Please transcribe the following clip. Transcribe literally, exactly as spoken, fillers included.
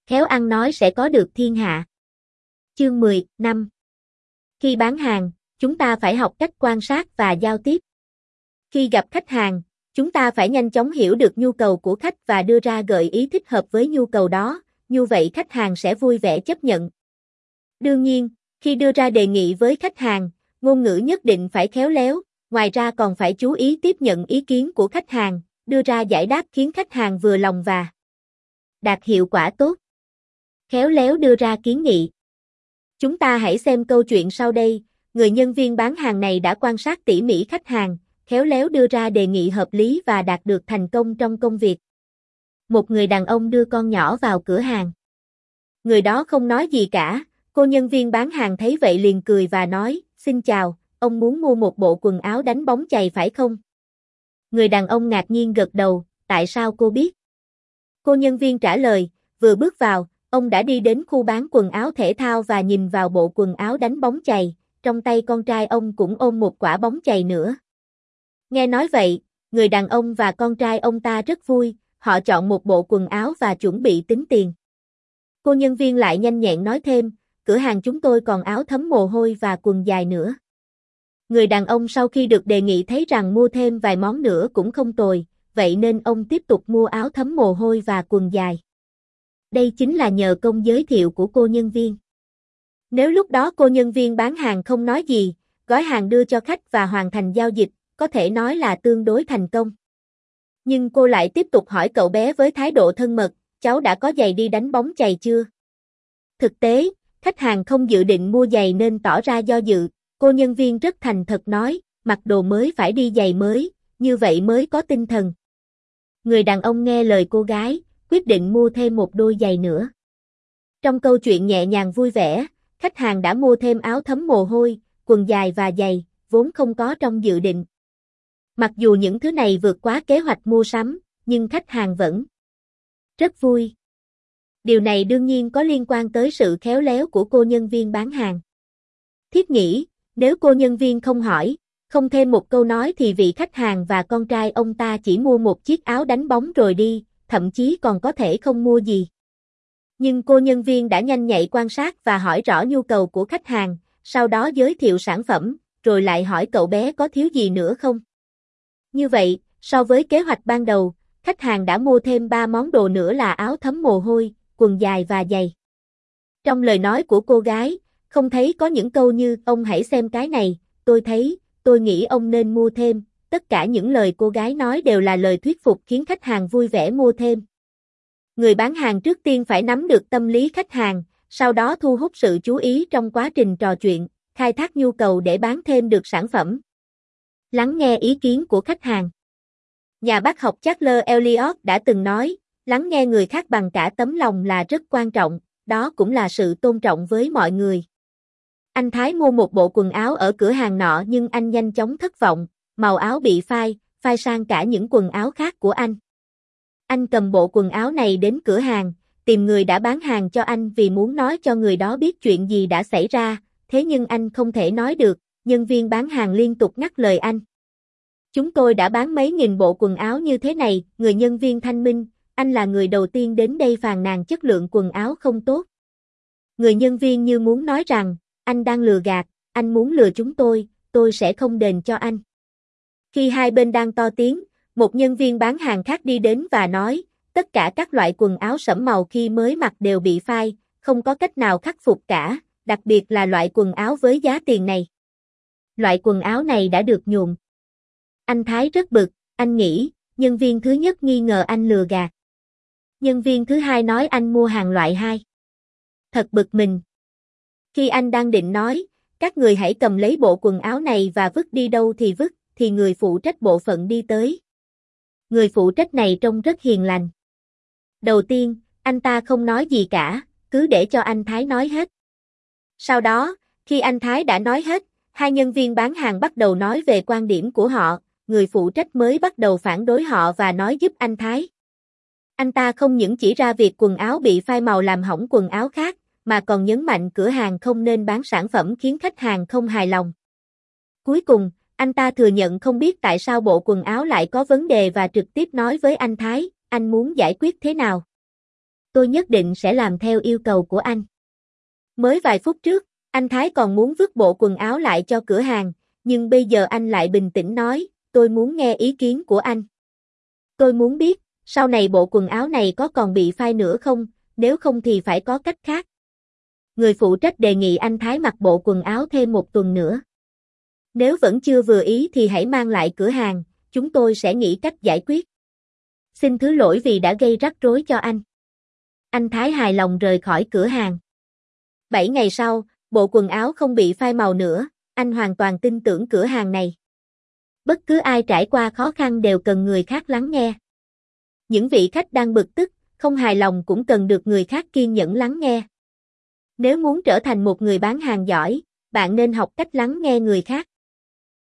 Khéo ăn nói sẽ có được thiên hạ. Chương mười, năm. Khi bán hàng, chúng ta phải học cách quan sát và giao tiếp. Khi gặp khách hàng, chúng ta phải nhanh chóng hiểu được nhu cầu của khách và đưa ra gợi ý thích hợp với nhu cầu đó, như vậy khách hàng sẽ vui vẻ chấp nhận. Đương nhiên, khi đưa ra đề nghị với khách hàng, ngôn ngữ nhất định phải khéo léo, ngoài ra còn phải chú ý tiếp nhận ý kiến của khách hàng, đưa ra giải đáp khiến khách hàng vừa lòng và đạt hiệu quả tốt. Khéo léo đưa ra kiến nghị. Chúng ta hãy xem câu chuyện sau đây, người nhân viên bán hàng này đã quan sát tỉ mỉ khách hàng, khéo léo đưa ra đề nghị hợp lý và đạt được thành công trong công việc. Một người đàn ông đưa con nhỏ vào cửa hàng. Người đó không nói gì cả, cô nhân viên bán hàng thấy vậy liền cười và nói, xin chào, ông muốn mua một bộ quần áo đánh bóng chày phải không? Người đàn ông ngạc nhiên gật đầu, tại sao cô biết? Cô nhân viên trả lời, vừa bước vào, ông đã đi đến khu bán quần áo thể thao và nhìn vào bộ quần áo đánh bóng chày, trong tay con trai ông cũng ôm một quả bóng chày nữa. Nghe nói vậy, người đàn ông và con trai ông ta rất vui, họ chọn một bộ quần áo và chuẩn bị tính tiền. Cô nhân viên lại nhanh nhẹn nói thêm, cửa hàng chúng tôi còn áo thấm mồ hôi và quần dài nữa. Người đàn ông sau khi được đề nghị thấy rằng mua thêm vài món nữa cũng không tồi, vậy nên ông tiếp tục mua áo thấm mồ hôi và quần dài. Đây chính là nhờ công giới thiệu của cô nhân viên. Nếu lúc đó cô nhân viên bán hàng không nói gì, gói hàng đưa cho khách và hoàn thành giao dịch, có thể nói là tương đối thành công. Nhưng cô lại tiếp tục hỏi cậu bé với thái độ thân mật, cháu đã có giày đi đánh bóng chày chưa? Thực tế, khách hàng không dự định mua giày nên tỏ ra do dự, cô nhân viên rất thành thật nói, mặc đồ mới phải đi giày mới, như vậy mới có tinh thần. Người đàn ông nghe lời cô gái, quyết định mua thêm một đôi giày nữa. Trong câu chuyện nhẹ nhàng vui vẻ, khách hàng đã mua thêm áo thấm mồ hôi, quần dài và giày, vốn không có trong dự định. Mặc dù những thứ này vượt quá kế hoạch mua sắm, nhưng khách hàng vẫn rất vui. Điều này đương nhiên có liên quan tới sự khéo léo của cô nhân viên bán hàng. Thiết nghĩ, nếu cô nhân viên không hỏi, không thêm một câu nói thì vị khách hàng và con trai ông ta chỉ mua một chiếc áo đánh bóng rồi đi, thậm chí còn có thể không mua gì. Nhưng cô nhân viên đã nhanh nhạy quan sát và hỏi rõ nhu cầu của khách hàng, sau đó giới thiệu sản phẩm, rồi lại hỏi cậu bé có thiếu gì nữa không. Như vậy, so với kế hoạch ban đầu, khách hàng đã mua thêm ba món đồ nữa là áo thấm mồ hôi, quần dài và giày. Trong lời nói của cô gái, không thấy có những câu như, ông hãy xem cái này, tôi thấy, tôi nghĩ ông nên mua thêm, tất cả những lời cô gái nói đều là lời thuyết phục khiến khách hàng vui vẻ mua thêm. Người bán hàng trước tiên phải nắm được tâm lý khách hàng, sau đó thu hút sự chú ý trong quá trình trò chuyện, khai thác nhu cầu để bán thêm được sản phẩm. Lắng nghe ý kiến của khách hàng. Nhà bác học Charles Eliot đã từng nói, lắng nghe người khác bằng cả tấm lòng là rất quan trọng, đó cũng là sự tôn trọng với mọi người. Anh Thái mua một bộ quần áo ở cửa hàng nọ nhưng anh nhanh chóng thất vọng, màu áo bị phai, phai sang cả những quần áo khác của anh. Anh cầm bộ quần áo này đến cửa hàng, tìm người đã bán hàng cho anh vì muốn nói cho người đó biết chuyện gì đã xảy ra, thế nhưng anh không thể nói được, nhân viên bán hàng liên tục ngắt lời anh. Chúng tôi đã bán mấy nghìn bộ quần áo như thế này, người nhân viên thanh minh, anh là người đầu tiên đến đây phàn nàn chất lượng quần áo không tốt. Người nhân viên như muốn nói rằng, anh đang lừa gạt, anh muốn lừa chúng tôi, tôi sẽ không đền cho anh. Khi hai bên đang to tiếng, một nhân viên bán hàng khác đi đến và nói, tất cả các loại quần áo sẫm màu khi mới mặc đều bị phai, không có cách nào khắc phục cả, đặc biệt là loại quần áo với giá tiền này. Loại quần áo này đã được nhuộm. Anh Thái rất bực, anh nghĩ, nhân viên thứ nhất nghi ngờ anh lừa gạt. Nhân viên thứ hai nói anh mua hàng loại hai. Thật bực mình. Khi anh đang định nói, các người hãy cầm lấy bộ quần áo này và vứt đi đâu thì vứt, thì người phụ trách bộ phận đi tới. Người phụ trách này trông rất hiền lành. Đầu tiên, anh ta không nói gì cả, cứ để cho anh Thái nói hết. Sau đó, khi anh Thái đã nói hết, hai nhân viên bán hàng bắt đầu nói về quan điểm của họ, người phụ trách mới bắt đầu phản đối họ và nói giúp anh Thái. Anh ta không những chỉ ra việc quần áo bị phai màu làm hỏng quần áo khác, mà còn nhấn mạnh cửa hàng không nên bán sản phẩm khiến khách hàng không hài lòng. Cuối cùng, anh ta thừa nhận không biết tại sao bộ quần áo lại có vấn đề và trực tiếp nói với anh Thái, anh muốn giải quyết thế nào. Tôi nhất định sẽ làm theo yêu cầu của anh. Mới vài phút trước, anh Thái còn muốn vứt bộ quần áo lại cho cửa hàng, nhưng bây giờ anh lại bình tĩnh nói, tôi muốn nghe ý kiến của anh. Tôi muốn biết, sau này bộ quần áo này có còn bị phai nữa không, nếu không thì phải có cách khác. Người phụ trách đề nghị anh Thái mặc bộ quần áo thêm một tuần nữa. Nếu vẫn chưa vừa ý thì hãy mang lại cửa hàng, chúng tôi sẽ nghĩ cách giải quyết. Xin thứ lỗi vì đã gây rắc rối cho anh. Anh Thái hài lòng rời khỏi cửa hàng. Bảy ngày sau, bộ quần áo không bị phai màu nữa, anh hoàn toàn tin tưởng cửa hàng này. Bất cứ ai trải qua khó khăn đều cần người khác lắng nghe. Những vị khách đang bực tức, không hài lòng cũng cần được người khác kiên nhẫn lắng nghe. Nếu muốn trở thành một người bán hàng giỏi, bạn nên học cách lắng nghe người khác.